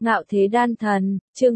Ngạo Thế Đan Thần, chương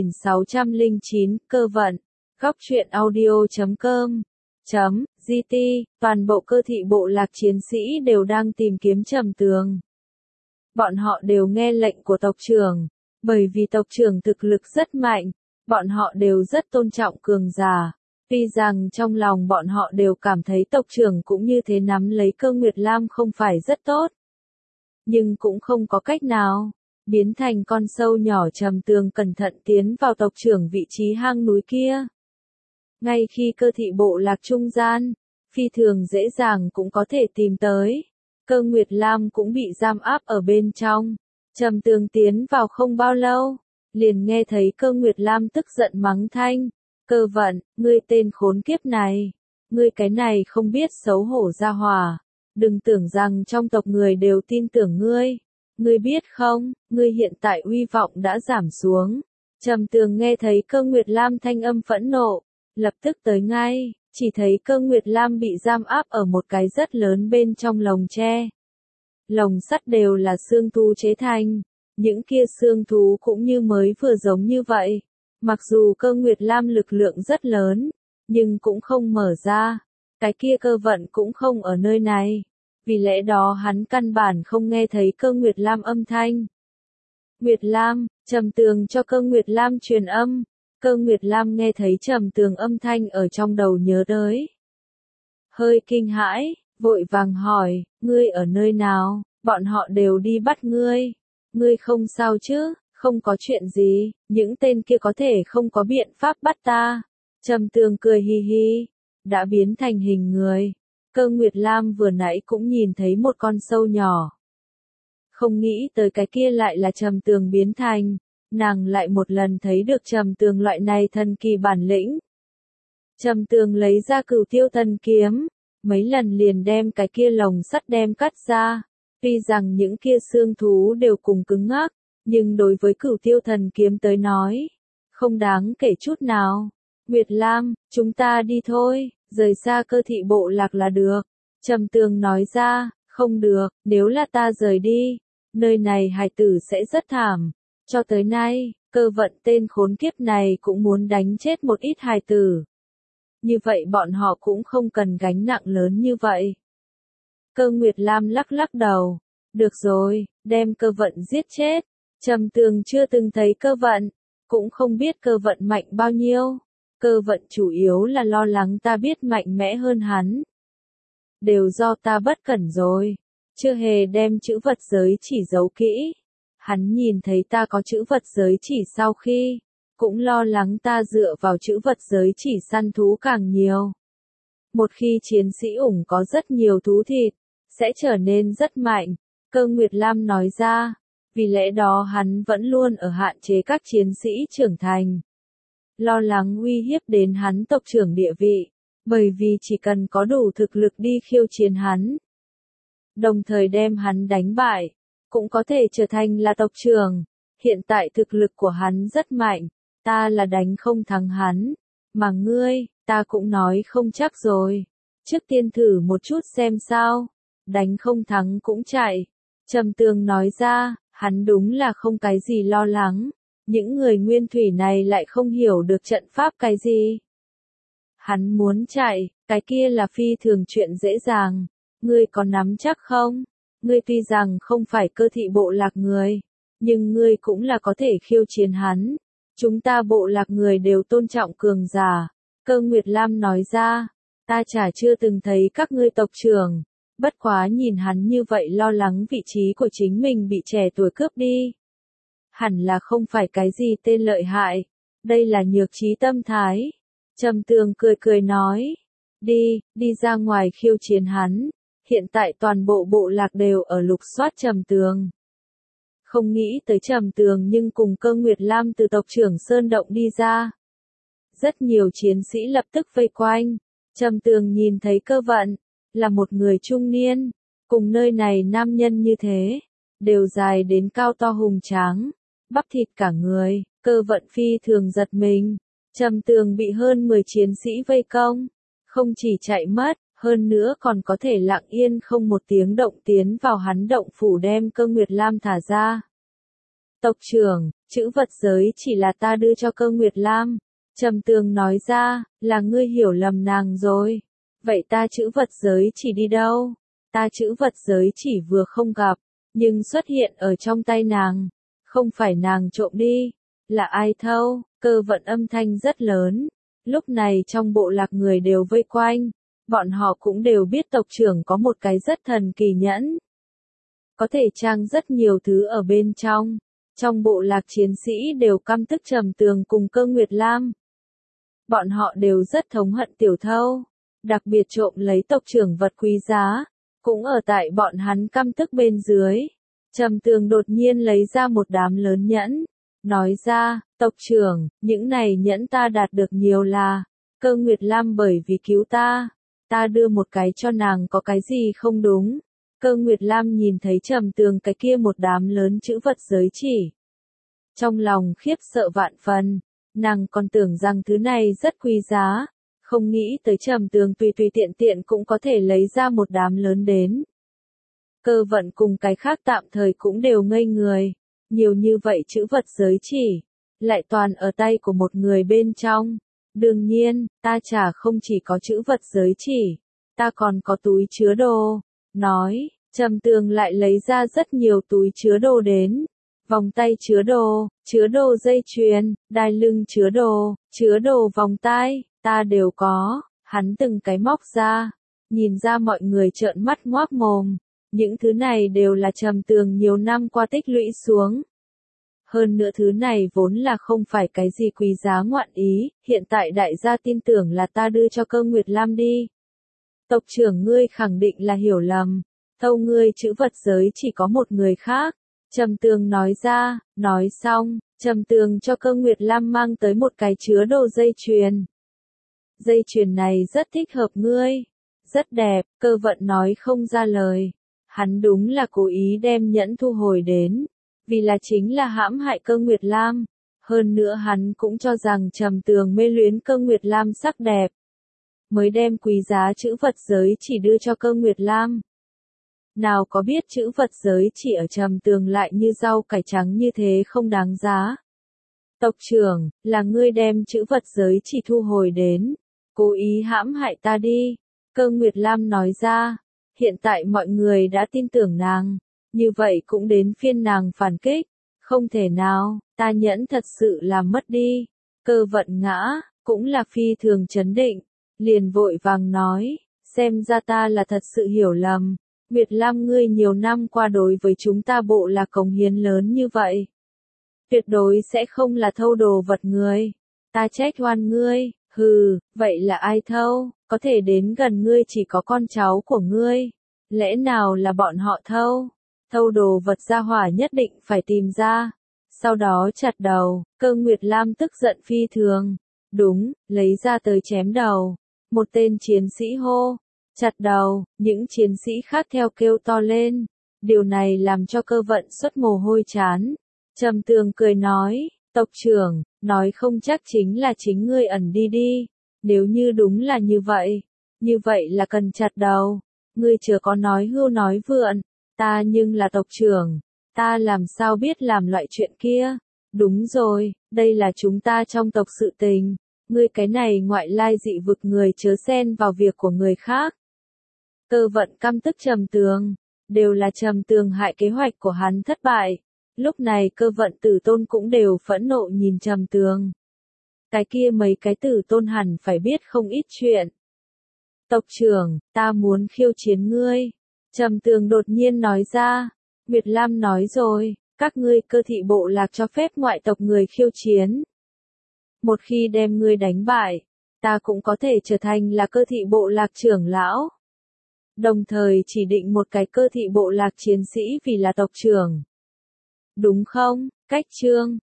2609, cơ vận. Góc truyện audio.com .gt, toàn bộ Cơ Thị bộ lạc chiến sĩ đều đang tìm kiếm Trầm Tường. Bọn họ đều nghe lệnh của tộc trưởng, bởi vì tộc trưởng thực lực rất mạnh, bọn họ đều rất tôn trọng cường giả. Tuy rằng trong lòng bọn họ đều cảm thấy tộc trưởng cũng như thế nắm lấy Cơ Nguyệt Lam không phải rất tốt. Nhưng cũng không có cách nào. Biến thành con sâu nhỏ Trầm Tường cẩn thận tiến vào tộc trưởng vị trí hang núi kia. Ngay khi Cơ Thị bộ lạc trung gian, phi thường dễ dàng cũng có thể tìm tới. Cơ Nguyệt Lam cũng bị giam áp ở bên trong. Trầm Tường tiến vào không bao lâu, liền nghe thấy Cơ Nguyệt Lam tức giận mắng thanh. Cơ vận, ngươi tên khốn kiếp này. Ngươi cái này không biết xấu hổ ra hỏa. Đừng tưởng rằng trong tộc người đều tin tưởng ngươi. Ngươi biết không, ngươi hiện tại uy vọng đã giảm xuống. Trầm Tường nghe thấy Cơ Nguyệt Lam thanh âm phẫn nộ, lập tức tới ngay, chỉ thấy Cơ Nguyệt Lam bị giam áp ở một cái rất lớn bên trong lồng tre. Lồng sắt đều là xương thú chế thành, những kia xương thú cũng như mới vừa giống như vậy. Mặc dù Cơ Nguyệt Lam lực lượng rất lớn, nhưng cũng không mở ra, cái kia Cơ vận cũng không ở nơi này. Vì lẽ đó hắn căn bản không nghe thấy Cơ Nguyệt Lam âm thanh. Nguyệt Lam, Trầm Tường cho Cơ Nguyệt Lam truyền âm. Cơ Nguyệt Lam nghe thấy Trầm Tường âm thanh ở trong đầu nhớ tới. Hơi kinh hãi, vội vàng hỏi, ngươi ở nơi nào, bọn họ đều đi bắt ngươi. Ngươi không sao chứ, không có chuyện gì, những tên kia có thể không có biện pháp bắt ta. Trầm Tường cười hi hi, đã biến thành hình người. Cơ Nguyệt Lam vừa nãy cũng nhìn thấy một con sâu nhỏ. Không nghĩ tới cái kia lại là Trầm Tường biến thành, nàng lại một lần thấy được Trầm Tường loại này thần kỳ bản lĩnh. Trầm Tường lấy ra Cửu Tiêu Thần Kiếm, mấy lần liền đem cái kia lồng sắt đem cắt ra. Tuy rằng những kia xương thú đều cùng cứng ngắc, nhưng đối với Cửu Tiêu Thần Kiếm tới nói, không đáng kể chút nào. Nguyệt Lam, chúng ta đi thôi. Rời xa Cơ Thị bộ lạc là được. Trầm Tường nói ra, không được, nếu là ta rời đi, nơi này hài tử sẽ rất thảm. Cho tới nay, Cơ vận tên khốn kiếp này cũng muốn đánh chết một ít hài tử. Như vậy bọn họ cũng không cần gánh nặng lớn như vậy. Cơ Nguyệt Lam lắc lắc đầu. Được rồi, đem Cơ vận giết chết. Trầm Tường chưa từng thấy Cơ vận, cũng không biết Cơ vận mạnh bao nhiêu. Cơ vận chủ yếu là lo lắng ta biết mạnh mẽ hơn hắn. Đều do ta bất cẩn rồi. Chưa hề đem chữ vật giới chỉ giấu kỹ. Hắn nhìn thấy ta có chữ vật giới chỉ sau khi, cũng lo lắng ta dựa vào chữ vật giới chỉ săn thú càng nhiều. Một khi chiến sĩ ủng có rất nhiều thú thịt, sẽ trở nên rất mạnh. Cơ Nguyệt Lam nói ra, vì lẽ đó hắn vẫn luôn ở hạn chế các chiến sĩ trưởng thành. Lo lắng uy hiếp đến hắn tộc trưởng địa vị, bởi vì chỉ cần có đủ thực lực đi khiêu chiến hắn, đồng thời đem hắn đánh bại, cũng có thể trở thành là tộc trưởng. Hiện tại thực lực của hắn rất mạnh, ta là đánh không thắng hắn, mà ngươi, ta cũng nói không chắc rồi. Trước tiên thử một chút xem sao, đánh không thắng cũng chạy. Trầm Tường nói ra, hắn đúng là không cái gì lo lắng. Những người nguyên thủy này lại không hiểu được trận pháp cái gì. Hắn muốn chạy, cái kia là phi thường chuyện dễ dàng. Ngươi có nắm chắc không? Ngươi tuy rằng không phải Cơ Thị bộ lạc người, nhưng ngươi cũng là có thể khiêu chiến hắn. Chúng ta bộ lạc người đều tôn trọng cường giả. Cơ Nguyệt Lam nói ra, ta chả chưa từng thấy các ngươi tộc trưởng. Bất quá nhìn hắn như vậy lo lắng vị trí của chính mình bị trẻ tuổi cướp đi. Hẳn là không phải cái gì tên lợi hại, đây là nhược trí tâm thái. Trầm Tường cười cười nói, đi ra ngoài khiêu chiến hắn. Hiện tại toàn bộ bộ lạc đều ở lục soát Trầm Tường. Không nghĩ tới Trầm Tường nhưng cùng Cơ Nguyệt Lam từ tộc trưởng Sơn Động đi ra. Rất nhiều chiến sĩ lập tức vây quanh. Trầm Tường nhìn thấy Cơ vận, là một người trung niên, cùng nơi này nam nhân như thế, đều dài đến cao to hùng tráng. Bắp thịt cả người, Cơ vận phi thường giật mình. Trầm Tường bị hơn 10 chiến sĩ vây công, không chỉ chạy mất, hơn nữa còn có thể lặng yên không một tiếng động tiến vào hắn động phủ đem Cơ Nguyệt Lam thả ra. Tộc trưởng, chữ vật giới chỉ là ta đưa cho Cơ Nguyệt Lam. Trầm Tường nói ra, là ngươi hiểu lầm nàng rồi. Vậy ta chữ vật giới chỉ đi đâu? Ta chữ vật giới chỉ vừa không gặp, nhưng xuất hiện ở trong tay nàng. Không phải nàng trộm đi, là ai thâu? Cơ Vận âm thanh rất lớn. Lúc này trong bộ lạc người đều vây quanh. Bọn họ cũng đều biết tộc trưởng có một cái rất thần kỳ nhẫn. Có thể trang rất nhiều thứ ở bên trong. Trong bộ lạc chiến sĩ đều căm tức Trầm Tường cùng Cơ Nguyệt Lam. Bọn họ đều rất thống hận tiểu thâu. Đặc biệt trộm lấy tộc trưởng vật quý giá. Cũng ở tại bọn hắn căm tức bên dưới. Trầm Tường đột nhiên lấy ra một đám lớn nhẫn. Nói ra, tộc trưởng, những này nhẫn ta đạt được nhiều là. Cơ Nguyệt Lam bởi vì cứu ta. Ta đưa một cái cho nàng có cái gì không đúng. Cơ Nguyệt Lam nhìn thấy Trầm Tường cái kia một đám lớn chữ vật giới chỉ. Trong lòng khiếp sợ vạn phần, nàng còn tưởng rằng thứ này rất quý giá, không nghĩ tới Trầm Tường tùy tùy tiện tiện cũng có thể lấy ra một đám lớn đến. Cơ Vận cùng cái khác tạm thời cũng đều ngây người, nhiều như vậy chữ vật giới chỉ, lại toàn ở tay của một người bên trong. Đương nhiên, ta chả không chỉ có chữ vật giới chỉ, ta còn có túi chứa đồ. Nói, Trầm Tường lại lấy ra rất nhiều túi chứa đồ đến. Vòng tay chứa đồ dây chuyền, đai lưng chứa đồ vòng tai, ta đều có. Hắn từng cái móc ra, nhìn ra mọi người trợn mắt ngoác mồm. Những thứ này đều là Trầm Tường nhiều năm qua tích lũy xuống. Hơn nữa thứ này vốn là không phải cái gì quý giá ngoạn ý, hiện tại đại gia tin tưởng là ta đưa cho Cơ Nguyệt Lam đi. Tộc trưởng ngươi khẳng định là hiểu lầm, thâu ngươi chữ vật giới chỉ có một người khác. Trầm Tường nói ra, nói xong, Trầm Tường cho Cơ Nguyệt Lam mang tới một cái chứa đồ dây chuyền. Dây chuyền này rất thích hợp ngươi, rất đẹp, Cơ Vận nói không ra lời. Hắn đúng là cố ý đem nhẫn thu hồi đến, vì là chính là hãm hại Cơ Nguyệt Lam. Hơn nữa hắn cũng cho rằng Trầm Tường mê luyến Cơ Nguyệt Lam sắc đẹp, mới đem quý giá chữ vật giới chỉ đưa cho Cơ Nguyệt Lam. Nào có biết chữ vật giới chỉ ở Trầm Tường lại như rau cải trắng như thế không đáng giá. Tộc trưởng, là ngươi đem chữ vật giới chỉ thu hồi đến, cố ý hãm hại ta đi. Cơ Nguyệt Lam nói ra, hiện tại mọi người đã tin tưởng nàng, như vậy cũng đến phiên nàng phản kích. Không thể nào, ta nhẫn thật sự làm mất đi. Cơ Vận ngã, cũng là phi thường chấn định, liền vội vàng nói, xem ra ta là thật sự hiểu lầm. Nguyệt Lam ngươi nhiều năm qua đối với chúng ta bộ là cống hiến lớn như vậy. Tuyệt đối sẽ không là thâu đồ vật người. Ta trách oan ngươi, hừ, vậy là ai thâu, có thể đến gần ngươi chỉ có con cháu của ngươi. Lẽ nào là bọn họ thâu? Thâu đồ vật gia hỏa nhất định phải tìm ra. Sau đó chặt đầu, Cơ Nguyệt Lam tức giận phi thường. Đúng, lấy ra tới chém đầu. Một tên chiến sĩ hô. Chặt đầu, những chiến sĩ khác theo kêu to lên. Điều này làm cho Cơ Vận xuất mồ hôi chán. Trầm Tường cười nói, tộc trưởng, nói không chắc chính là chính ngươi ẩn đi đi. Nếu như đúng là như vậy là cần chặt đầu. Ngươi chưa có nói hưu nói vượn, ta nhưng là tộc trưởng, ta làm sao biết làm loại chuyện kia. Đúng rồi, đây là chúng ta trong tộc sự tình. Ngươi cái này ngoại lai dị vực người chớ xen vào việc của người khác. Cơ Vận căm tức Trầm Tường, đều là Trầm Tường hại kế hoạch của hắn thất bại. Lúc này Cơ Vận tử tôn cũng đều phẫn nộ nhìn Trầm Tường. Cái kia mấy cái tử tôn hẳn phải biết không ít chuyện. Tộc trưởng, ta muốn khiêu chiến ngươi. Trầm Tường đột nhiên nói ra. Nguyệt Lam nói rồi, các ngươi cơ thị bộ lạc cho phép ngoại tộc người khiêu chiến. Một khi đem ngươi đánh bại, ta cũng có thể trở thành là cơ thị bộ lạc trưởng lão. Đồng thời chỉ định một cái cơ thị bộ lạc chiến sĩ vì là tộc trưởng. Đúng không? Cách chương